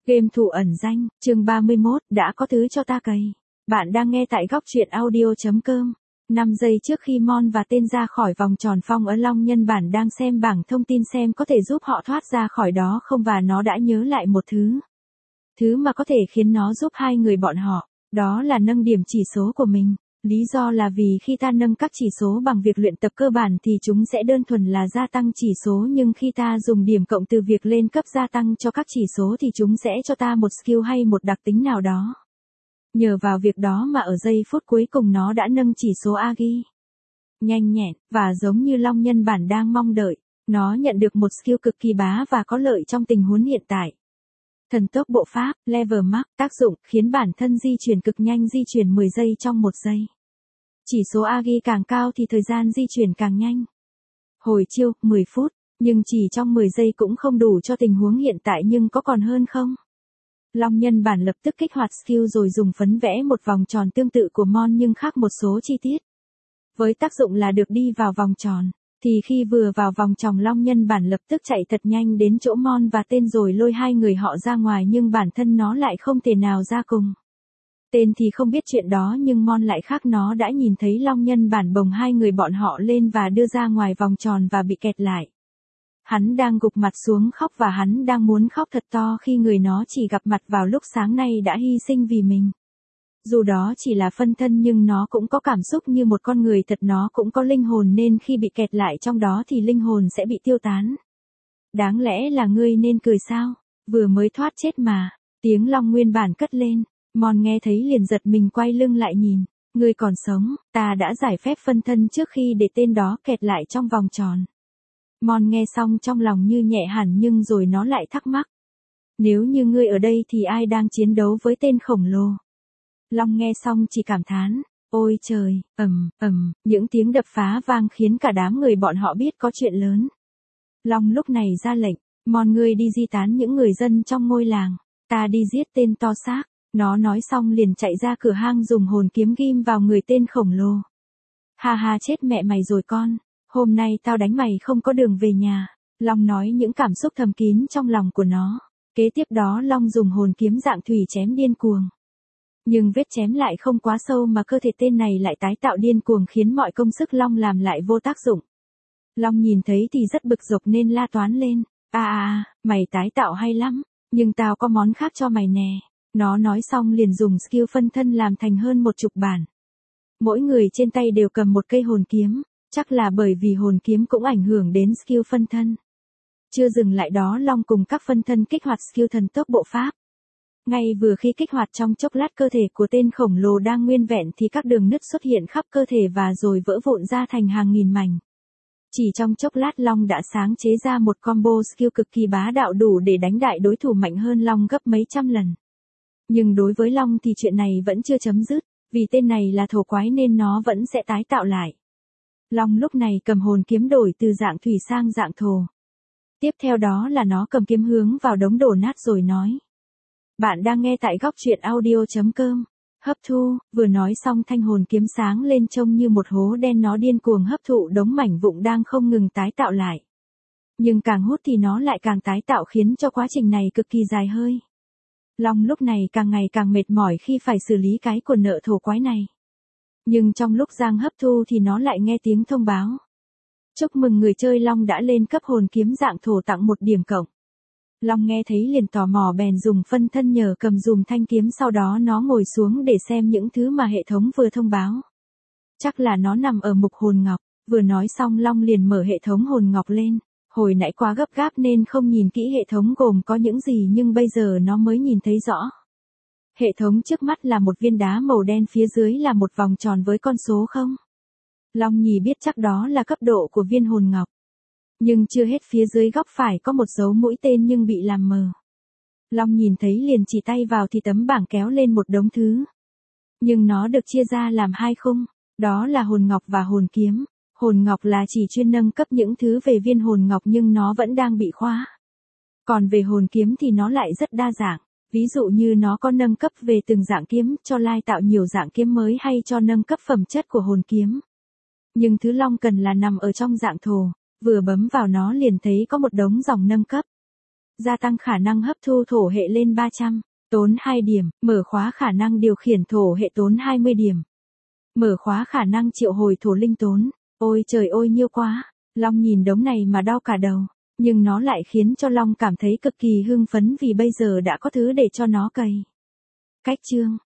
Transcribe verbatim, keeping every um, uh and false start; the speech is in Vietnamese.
Game thủ ẩn danh, chương ba mươi mốt, đã có thứ cho ta cày. Bạn đang nghe tại góc truyện audio chấm com. năm giây trước khi Mon và tên ra khỏi vòng tròn phong ở Long Nhân Bản đang xem bảng thông tin xem có thể giúp họ thoát ra khỏi đó không, và nó đã nhớ lại một thứ. Thứ mà có thể khiến nó giúp hai người bọn họ, đó là nâng điểm chỉ số của mình. Lý do là vì khi ta nâng các chỉ số bằng việc luyện tập cơ bản thì chúng sẽ đơn thuần là gia tăng chỉ số, nhưng khi ta dùng điểm cộng từ việc lên cấp gia tăng cho các chỉ số thì chúng sẽ cho ta một skill hay một đặc tính nào đó. Nhờ vào việc đó mà ở giây phút cuối cùng nó đã nâng chỉ số Agi. Nhanh nhẹn, và giống như Long Nhân Bản đang mong đợi, nó nhận được một skill cực kỳ bá và có lợi trong tình huống hiện tại. Thần tốc bộ pháp, level max, tác dụng, khiến bản thân di chuyển cực nhanh, di chuyển mười giây trong một giây. Chỉ số Agi càng cao thì thời gian di chuyển càng nhanh. Hồi chiêu, mười phút, nhưng chỉ trong mười giây cũng không đủ cho tình huống hiện tại, nhưng có còn hơn không? Long Nhân Bản lập tức kích hoạt skill rồi dùng phấn vẽ một vòng tròn tương tự của Mon nhưng khác một số chi tiết. Với tác dụng là được đi vào vòng tròn, thì khi vừa vào vòng tròn Long Nhân Bản lập tức chạy thật nhanh đến chỗ Mon và tên rồi lôi hai người họ ra ngoài, nhưng bản thân nó lại không thể nào ra cùng. Tên thì không biết chuyện đó nhưng Mon lại khác, nó đã nhìn thấy Long Nhân Bản bồng hai người bọn họ lên và đưa ra ngoài vòng tròn và bị kẹt lại. Hắn đang gục mặt xuống khóc và hắn đang muốn khóc thật to khi người nó chỉ gặp mặt vào lúc sáng nay đã hy sinh vì mình. Dù đó chỉ là phân thân nhưng nó cũng có cảm xúc như một con người thật, nó cũng có linh hồn nên khi bị kẹt lại trong đó thì linh hồn sẽ bị tiêu tán. Đáng lẽ là ngươi nên cười sao, vừa mới thoát chết mà. Tiếng Long Nguyên Bản cất lên, Mon nghe thấy liền giật mình quay lưng lại nhìn. Ngươi còn sống, ta đã giải phép phân thân trước khi để tên đó kẹt lại trong vòng tròn. Mon nghe xong trong lòng như nhẹ hẳn, nhưng rồi nó lại thắc mắc. Nếu như ngươi ở đây thì ai đang chiến đấu với tên khổng lồ? Long nghe xong chỉ cảm thán, ôi trời, ầm, ầm, những tiếng đập phá vang khiến cả đám người bọn họ biết có chuyện lớn. Long lúc này ra lệnh, Mon ngươi đi di tán những người dân trong ngôi làng, ta đi giết tên to xác. Nó nói xong liền chạy ra cửa hang dùng hồn kiếm ghim vào người tên khổng lồ. Ha ha, chết mẹ mày rồi con, hôm nay tao đánh mày không có đường về nhà. Long nói những cảm xúc thầm kín trong lòng của nó. Kế tiếp đó Long dùng hồn kiếm dạng thủy chém điên cuồng. Nhưng vết chém lại không quá sâu mà cơ thể tên này lại tái tạo điên cuồng, khiến mọi công sức Long làm lại vô tác dụng. Long nhìn thấy thì rất bực dọc nên la toán lên. À à, mày tái tạo hay lắm, nhưng tao có món khác cho mày nè. Nó nói xong liền dùng skill phân thân làm thành hơn một chục bản. Mỗi người trên tay đều cầm một cây hồn kiếm, chắc là bởi vì hồn kiếm cũng ảnh hưởng đến skill phân thân. Chưa dừng lại đó, Long cùng các phân thân kích hoạt skill thần tốc bộ pháp. Ngay vừa khi kích hoạt, trong chốc lát cơ thể của tên khổng lồ đang nguyên vẹn thì các đường nứt xuất hiện khắp cơ thể và rồi vỡ vụn ra thành hàng nghìn mảnh. Chỉ trong chốc lát Long đã sáng chế ra một combo skill cực kỳ bá đạo, đủ để đánh đại đối thủ mạnh hơn Long gấp mấy trăm lần. Nhưng đối với Long thì chuyện này vẫn chưa chấm dứt, vì tên này là thổ quái nên nó vẫn sẽ tái tạo lại. Long lúc này cầm hồn kiếm đổi từ dạng thủy sang dạng thổ. Tiếp theo đó là nó cầm kiếm hướng vào đống đổ nát rồi nói. Bạn đang nghe tại góc truyện audio chấm com. Hấp thu, vừa nói xong thanh hồn kiếm sáng lên trông như một hố đen, nó điên cuồng hấp thụ đống mảnh vụn đang không ngừng tái tạo lại. Nhưng càng hút thì nó lại càng tái tạo, khiến cho quá trình này cực kỳ dài hơi. Long lúc này càng ngày càng mệt mỏi khi phải xử lý cái quần nợ thổ quái này. Nhưng trong lúc đang hấp thu thì nó lại nghe tiếng thông báo. Chúc mừng người chơi Long đã lên cấp hồn kiếm dạng thổ, tặng một điểm cộng. Long nghe thấy liền tò mò bèn dùng phân thân nhờ cầm dùm thanh kiếm, sau đó nó ngồi xuống để xem những thứ mà hệ thống vừa thông báo. Chắc là nó nằm ở mục hồn ngọc. Vừa nói xong Long liền mở hệ thống hồn ngọc lên. Hồi nãy quá gấp gáp nên không nhìn kỹ hệ thống gồm có những gì, nhưng bây giờ nó mới nhìn thấy rõ. Hệ thống trước mắt là một viên đá màu đen, phía dưới là một vòng tròn với con số không. Long nhì biết chắc đó là cấp độ của viên hồn ngọc. Nhưng chưa hết, phía dưới góc phải có một dấu mũi tên nhưng bị làm mờ. Long nhìn thấy liền chỉ tay vào thì tấm bảng kéo lên một đống thứ. Nhưng nó được chia ra làm hai khung, đó là hồn ngọc và hồn kiếm. Hồn ngọc là chỉ chuyên nâng cấp những thứ về viên hồn ngọc nhưng nó vẫn đang bị khóa. Còn về hồn kiếm thì nó lại rất đa dạng. Ví dụ như nó có nâng cấp về từng dạng kiếm, cho lai tạo nhiều dạng kiếm mới, hay cho nâng cấp phẩm chất của hồn kiếm. Nhưng thứ Long cần là nằm ở trong dạng thổ. Vừa bấm vào nó liền thấy có một đống dòng nâng cấp. Gia tăng khả năng hấp thu thổ hệ lên ba trăm, tốn hai điểm, mở khóa khả năng điều khiển thổ hệ tốn hai mươi điểm. Mở khóa khả năng triệu hồi thổ linh tốn. Ôi trời ơi nhiêu quá. Long nhìn đống này mà đau cả đầu. Nhưng nó lại khiến cho Long cảm thấy cực kỳ hưng phấn vì bây giờ đã có thứ để cho nó cày. Cách chương